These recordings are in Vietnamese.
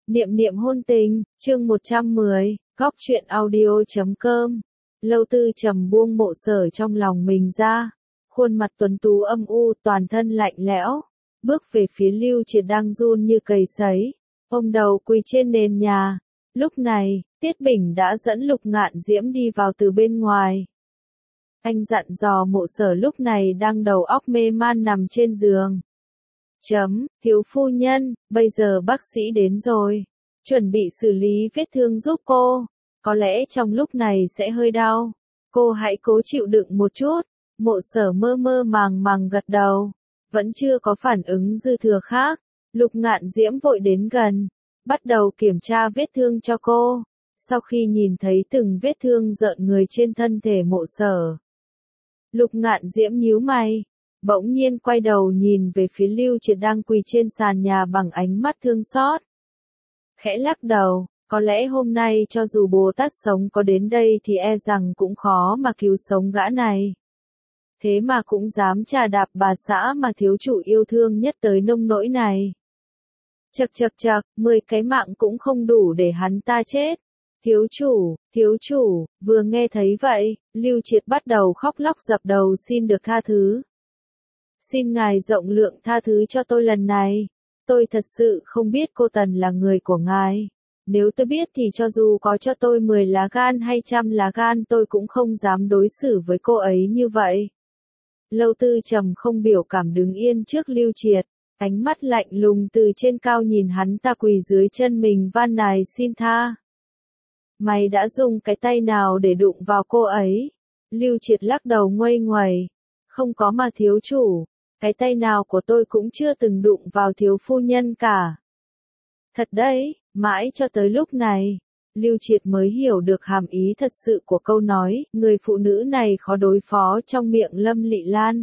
Niệm niệm hôn tình, chương 110, góc truyện audio.com. Lâu Tư Trầm buông Mộ Sở trong lòng mình ra, khuôn mặt tuấn tú âm u, toàn thân lạnh lẽo, bước về phía Lưu Triệt đang run như cầy sấy, ôm đầu quỳ trên nền nhà. Lúc này, Tiết Bình đã dẫn Lục Ngạn Diễm đi vào từ bên ngoài. Anh dặn dò Mộ Sở lúc này đang đầu óc mê man nằm trên giường. Thiếu phu nhân, bây giờ bác sĩ đến rồi. Chuẩn bị xử lý vết thương giúp cô. Có lẽ trong lúc này sẽ hơi đau. Cô hãy cố chịu đựng một chút. Mộ Sở mơ mơ màng màng gật đầu. Vẫn chưa có phản ứng dư thừa khác. Lục Ngạn Diễm vội đến gần. Bắt đầu kiểm tra vết thương cho cô. Sau khi nhìn thấy từng vết thương rợn người trên thân thể Mộ Sở, Lục Ngạn Diễm nhíu mày. Bỗng nhiên quay đầu nhìn về phía Lưu Triệt đang quỳ trên sàn nhà bằng ánh mắt thương xót. Khẽ lắc đầu, có lẽ hôm nay cho dù Bồ Tát sống có đến đây thì e rằng cũng khó mà cứu sống gã này. Thế mà cũng dám trà đạp bà xã mà thiếu chủ yêu thương nhất tới nông nỗi này. Chậc, 10 cái mạng cũng không đủ để hắn ta chết. Thiếu chủ, vừa nghe thấy vậy, Lưu Triệt bắt đầu khóc lóc dập đầu xin được tha thứ. Xin ngài rộng lượng tha thứ cho tôi lần này. Tôi thật sự không biết cô Tần là người của ngài. Nếu tôi biết thì cho dù có cho tôi 10 lá gan hay 100 lá gan tôi cũng không dám đối xử với cô ấy như vậy. Lâu Tư Trầm không biểu cảm đứng yên trước Lưu Triệt, ánh mắt lạnh lùng từ trên cao nhìn hắn ta quỳ dưới chân mình van nài xin tha. Mày đã dùng cái tay nào để đụng vào cô ấy? Lưu Triệt lắc đầu nguây nguẩy. Không có mà thiếu chủ, cái tay nào của tôi cũng chưa từng đụng vào thiếu phu nhân cả. Thật đấy, mãi cho tới lúc này, Lưu Triệt mới hiểu được hàm ý thật sự của câu nói, người phụ nữ này khó đối phó trong miệng Lâm Lị Lan.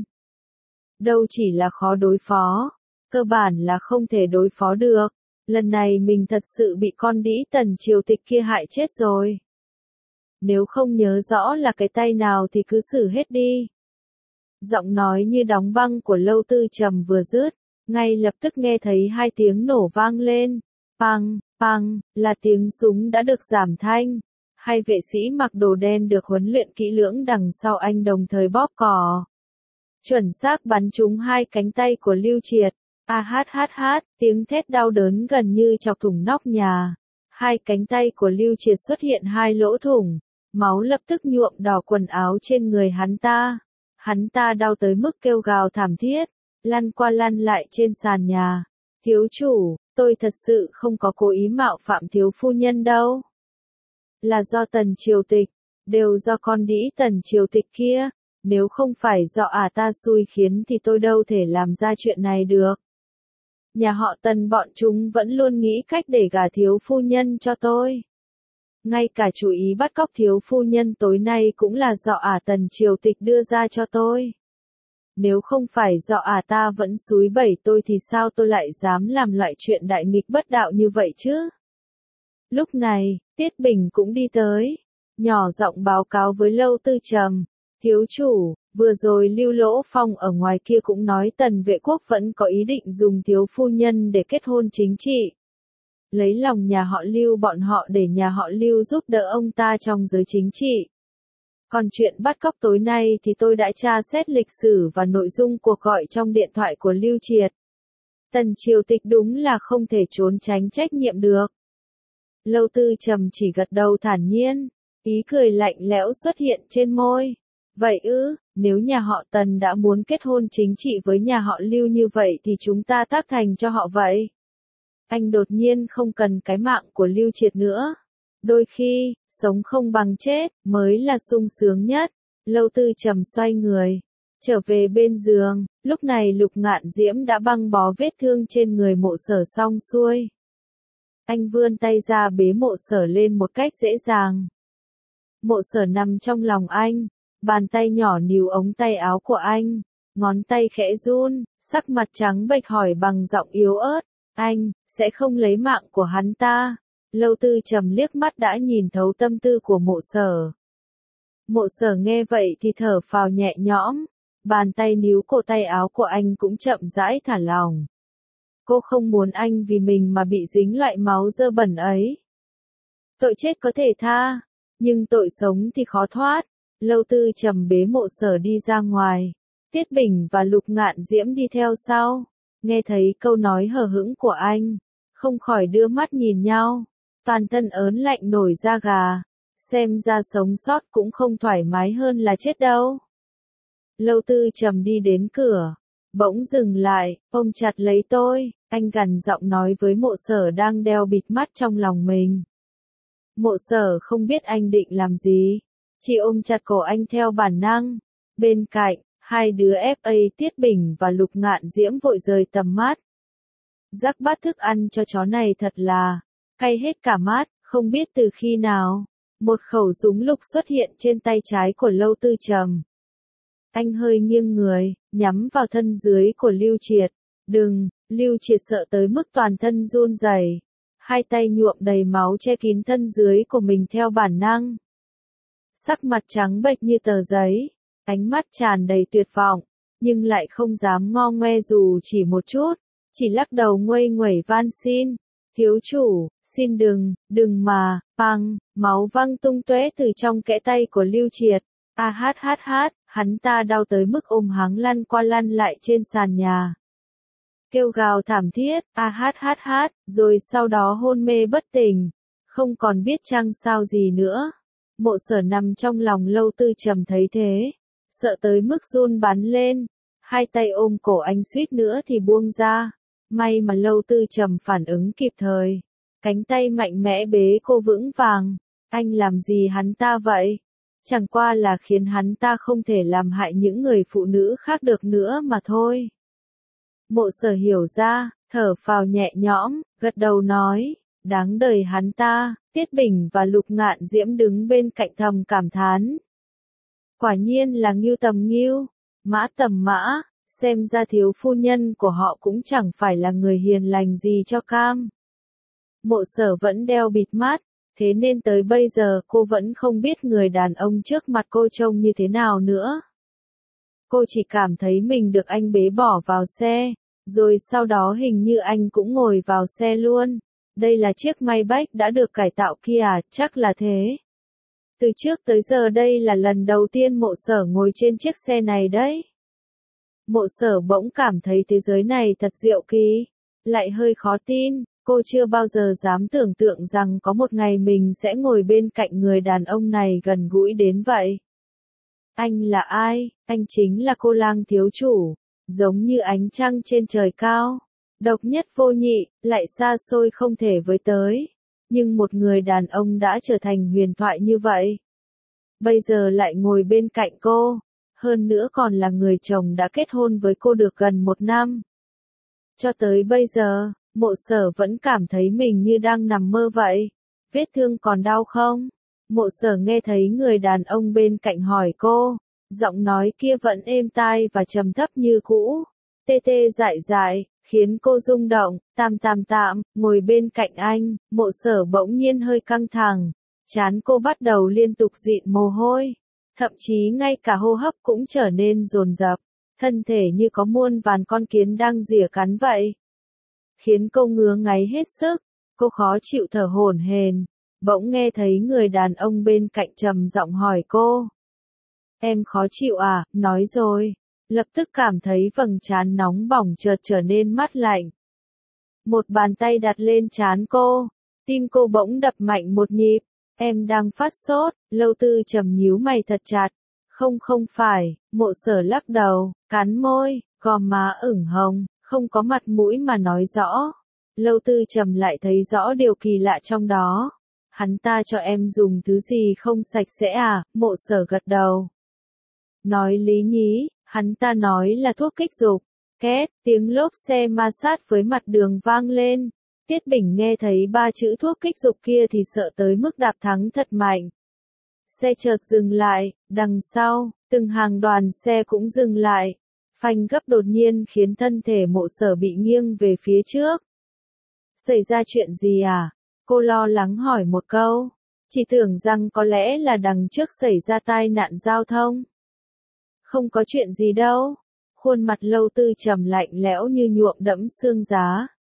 Đâu chỉ là khó đối phó, cơ bản là không thể đối phó được. Lần này mình thật sự bị con đĩ Tần triều tịch kia hại chết rồi. Nếu không nhớ rõ là cái tay nào thì cứ xử hết đi. Giọng nói như đóng băng của Lâu Tư Trầm vừa dứt, ngay lập tức nghe thấy hai tiếng nổ vang lên. Pang, là tiếng súng đã được giảm thanh. Hai vệ sĩ mặc đồ đen được huấn luyện kỹ lưỡng đằng sau anh đồng thời bóp cò. Chuẩn xác bắn trúng hai cánh tay của Lưu Triệt. Tiếng thét đau đớn gần như chọc thủng nóc nhà. Hai cánh tay của Lưu Triệt xuất hiện hai lỗ thủng. Máu lập tức nhuộm đỏ quần áo trên người hắn ta. Hắn ta đau tới mức kêu gào thảm thiết, lăn qua lăn lại trên sàn nhà. Thiếu chủ, tôi thật sự không có cố ý mạo phạm thiếu phu nhân đâu. Là do Tần triều tịch, đều do con đĩ Tần triều tịch kia. Nếu không phải do ta xui khiến thì tôi đâu thể làm ra chuyện này được. Nhà họ Tần bọn chúng vẫn luôn nghĩ cách để gả thiếu phu nhân cho tôi. Ngay cả chủ ý bắt cóc thiếu phu nhân tối nay cũng là do Tần triều tịch đưa ra cho tôi. Nếu không phải do ta vẫn xúi bẩy tôi thì sao tôi lại dám làm loại chuyện đại nghịch bất đạo như vậy chứ? Lúc này, Tiết Bình cũng đi tới, nhỏ giọng báo cáo với Lâu Tư Trầm. Thiếu chủ, vừa rồi Lưu Lỗ Phong ở ngoài kia cũng nói Tần Vệ Quốc vẫn có ý định dùng thiếu phu nhân để kết hôn chính trị. Lấy lòng nhà họ Lưu bọn họ để nhà họ Lưu giúp đỡ ông ta trong giới chính trị. Còn chuyện bắt cóc tối nay thì tôi đã tra xét lịch sử và nội dung cuộc gọi trong điện thoại của Lưu Triệt. Tần triều tịch đúng là không thể trốn tránh trách nhiệm được. Lâu Tư Trầm chỉ gật đầu thản nhiên, ý cười lạnh lẽo xuất hiện trên môi. Vậy nếu nhà họ Tần đã muốn kết hôn chính trị với nhà họ Lưu như vậy thì chúng ta tác thành cho họ vậy. Anh đột nhiên không cần cái mạng của Lưu Triệt nữa. Đôi khi, sống không bằng chết, mới là sung sướng nhất. Lâu Tư Trầm xoay người, trở về bên giường, lúc này Lục Ngạn Diễm đã băng bó vết thương trên người Mộ Sở xong xuôi. Anh vươn tay ra bế Mộ Sở lên một cách dễ dàng. Mộ Sở nằm trong lòng anh, bàn tay nhỏ níu ống tay áo của anh, ngón tay khẽ run, sắc mặt trắng bệch hỏi bằng giọng yếu ớt, anh, sẽ không lấy mạng của hắn ta. Lâu Tư Trầm liếc mắt đã nhìn thấu tâm tư của Mộ Sở. Mộ Sở nghe vậy thì thở phào nhẹ nhõm, bàn tay níu cổ tay áo của anh cũng chậm rãi thả lỏng. Cô không muốn anh vì mình mà bị dính loại máu dơ bẩn ấy. Tội chết có thể tha, nhưng tội sống thì khó thoát. Lâu Tư Trầm bế Mộ Sở đi ra ngoài. Tiết Bình và Lục Ngạn Diễm đi theo sau. Nghe thấy câu nói hờ hững của anh, không khỏi đưa mắt nhìn nhau. Toàn thân ớn lạnh nổi da gà. Xem ra sống sót cũng không thoải mái hơn là chết đâu. Lâu Tư Trầm đi đến cửa, bỗng dừng lại, ôm chặt lấy tôi, anh gằn giọng nói với Mộ Sở đang đeo bịt mắt trong lòng mình. Mộ Sở không biết anh định làm gì, chỉ ôm chặt cổ anh theo bản năng. Bên cạnh, hai đứa FA Tiết Bình và Lục Ngạn Diễm vội rời tầm mắt. Rắc bát thức ăn cho chó này thật là cay hết cả mắt, không biết từ khi nào, một khẩu súng lục xuất hiện trên tay trái của Lâu Tư Trầm. Anh hơi nghiêng người, nhắm vào thân dưới của Lưu Triệt. Đừng, Lưu Triệt sợ tới mức toàn thân run rẩy, hai tay nhuộm đầy máu che kín thân dưới của mình theo bản năng. Sắc mặt trắng bệch như tờ giấy, ánh mắt tràn đầy tuyệt vọng, nhưng lại không dám ngo ngoe dù chỉ một chút, chỉ lắc đầu nguây nguẩy van xin. Thiếu chủ, xin đừng mà, băng, máu văng tung tóe từ trong kẽ tay của Lưu Triệt. Hắn ta đau tới mức ôm hắn lăn qua lăn lại trên sàn nhà. Kêu gào thảm thiết, rồi sau đó hôn mê bất tỉnh, không còn biết chăng sao gì nữa. Mộ Sở nằm trong lòng Lâu Tư Trầm thấy thế, sợ tới mức run bắn lên, hai tay ôm cổ anh suýt nữa thì buông ra. May mà Lâu Tư Trầm phản ứng kịp thời, cánh tay mạnh mẽ bế cô vững vàng. Anh làm gì hắn ta vậy? Chẳng qua là khiến hắn ta không thể làm hại những người phụ nữ khác được nữa mà thôi. Mộ Sở hiểu ra, thở phào nhẹ nhõm, gật đầu nói, đáng đời hắn ta. Tiết Bình và Lục Ngạn Diễm đứng bên cạnh thầm cảm thán. Quả nhiên là ngưu tầm ngưu, mã tầm mã, xem ra thiếu phu nhân của họ cũng chẳng phải là người hiền lành gì cho cam. Mộ Sở vẫn đeo bịt mắt, thế nên tới bây giờ cô vẫn không biết người đàn ông trước mặt cô trông như thế nào nữa. Cô chỉ cảm thấy mình được anh bế bỏ vào xe, rồi sau đó hình như anh cũng ngồi vào xe luôn. Đây là chiếc Maybach đã được cải tạo kia à, chắc là thế. Từ trước tới giờ đây là lần đầu tiên Mộ Sở ngồi trên chiếc xe này đấy. Mộ Sở bỗng cảm thấy thế giới này thật diệu kỳ, lại hơi khó tin, cô chưa bao giờ dám tưởng tượng rằng có một ngày mình sẽ ngồi bên cạnh người đàn ông này gần gũi đến vậy. Anh là ai? Anh chính là Cô Lang thiếu chủ, giống như ánh trăng trên trời cao, độc nhất vô nhị, lại xa xôi không thể với tới. Nhưng một người đàn ông đã trở thành huyền thoại như vậy, bây giờ lại ngồi bên cạnh cô, hơn nữa còn là người chồng đã kết hôn với cô được gần 1 năm. Cho tới bây giờ, Mộ Sở vẫn cảm thấy mình như đang nằm mơ vậy. Vết thương còn đau không? Mộ Sở nghe thấy người đàn ông bên cạnh hỏi cô, giọng nói kia vẫn êm tai và trầm thấp như cũ, tê tê dại dại, khiến cô rung động. Tạm, ngồi bên cạnh anh. Mộ Sở bỗng nhiên hơi căng thẳng, trán cô bắt đầu liên tục dịn mồ hôi, thậm chí ngay cả hô hấp cũng trở nên dồn dập, thân thể như có muôn vàn con kiến đang rỉa cắn vậy, khiến cô ngứa ngáy hết sức. Cô khó chịu thở hổn hển, bỗng nghe thấy người đàn ông bên cạnh trầm giọng hỏi cô. Em khó chịu à? Nói rồi. Lập tức cảm thấy vầng trán nóng bỏng chợt trở nên mát lạnh. Một bàn tay đặt lên trán cô, tim cô bỗng đập mạnh một nhịp. Em đang phát sốt. Lâu Tư Trầm nhíu mày thật chặt. Không phải. Mộ Sở lắc đầu, cắn môi, gò má ửng hồng, không có mặt mũi mà nói rõ. Lâu Tư Trầm lại thấy rõ điều kỳ lạ trong đó. Hắn ta cho em dùng thứ gì không sạch sẽ à? Mộ Sở gật đầu. Nói lý nhí, hắn ta nói là thuốc kích dục. Két, tiếng lốp xe ma sát với mặt đường vang lên. Tiết Bình nghe thấy 3 chữ thuốc kích dục kia thì sợ tới mức đạp thắng thật mạnh. Xe chợt dừng lại, đằng sau, từng hàng đoàn xe cũng dừng lại. Phanh gấp đột nhiên khiến thân thể Mộ Sở bị nghiêng về phía trước. Xảy ra chuyện gì à? Cô lo lắng hỏi một câu. Chỉ tưởng rằng có lẽ là đằng trước xảy ra tai nạn giao thông. Không có chuyện gì đâu. Khuôn mặt Lâu Tư Trầm lạnh lẽo như nhuộm đẫm xương giá.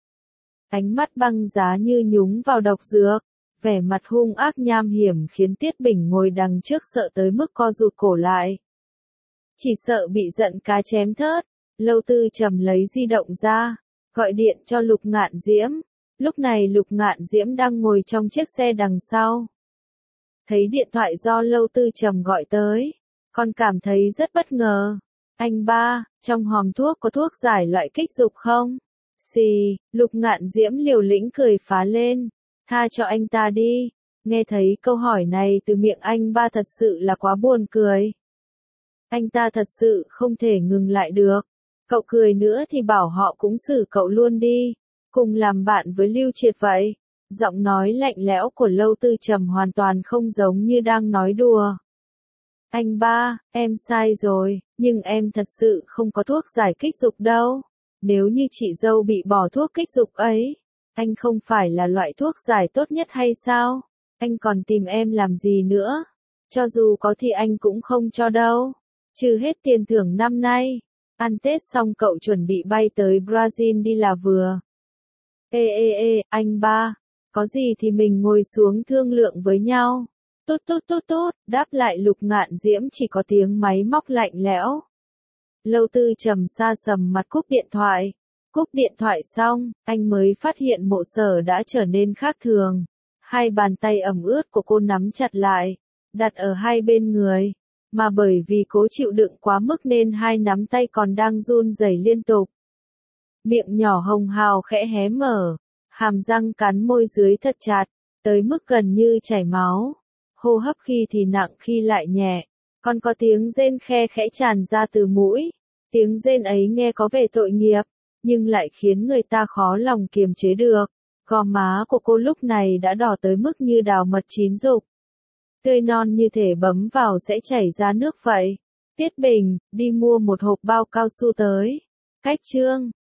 ánh mắt băng giá như nhúng vào độc dược, vẻ mặt hung ác nham hiểm khiến Tiết Bình ngồi đằng trước sợ tới mức co rụt cổ lại. Chỉ sợ bị giận cá chém thớt, Lâu Tư Trầm lấy di động ra, gọi điện cho Lục Ngạn Diễm. Lúc này Lục Ngạn Diễm đang ngồi trong chiếc xe đằng sau. Thấy điện thoại do Lâu Tư Trầm gọi tới, con cảm thấy rất bất ngờ. Anh ba, trong hòm thuốc có thuốc giải loại kích dục không? Xì, Lục Ngạn Diễm liều lĩnh cười phá lên. Tha cho anh ta đi. Nghe thấy câu hỏi này từ miệng anh ba thật sự là quá buồn cười. Anh ta thật sự không thể ngừng lại được. Cậu cười nữa thì bảo họ cũng xử cậu luôn đi. Cùng làm bạn với Lưu Triệt vậy. Giọng nói lạnh lẽo của Lâu Tư Trầm hoàn toàn không giống như đang nói đùa. Anh ba, em sai rồi, nhưng em thật sự không có thuốc giải kích dục đâu. Nếu như chị dâu bị bỏ thuốc kích dục ấy, anh không phải là loại thuốc giải tốt nhất hay sao? Anh còn tìm em làm gì nữa? Cho dù có thì anh cũng không cho đâu. Trừ hết tiền thưởng năm nay. Ăn Tết xong cậu chuẩn bị bay tới Brazil đi là vừa. Ê, anh ba. Có gì thì mình ngồi xuống thương lượng với nhau. Tốt, đáp lại Lục Ngạn Diễm chỉ có tiếng máy móc lạnh lẽo. Lâu Tư Trầm xa sầm mặt cúp điện thoại. Cúp điện thoại xong, anh mới phát hiện Mộ Sở đã trở nên khác thường. Hai bàn tay ẩm ướt của cô nắm chặt lại, đặt ở hai bên người. Mà bởi vì cố chịu đựng quá mức nên hai nắm tay còn đang run rẩy liên tục. Miệng nhỏ hồng hào khẽ hé mở, hàm răng cắn môi dưới thật chặt, tới mức gần như chảy máu. Hô hấp khi thì nặng khi lại nhẹ, còn có tiếng rên khe khẽ tràn ra từ mũi. Tiếng rên ấy nghe có vẻ tội nghiệp, nhưng lại khiến người ta khó lòng kiềm chế được. Gò má của cô lúc này đã đỏ tới mức như đào mật chín rục. Tươi non như thể bấm vào sẽ chảy ra nước vậy. Tiết Bình, đi mua một hộp bao cao su tới. Cách chương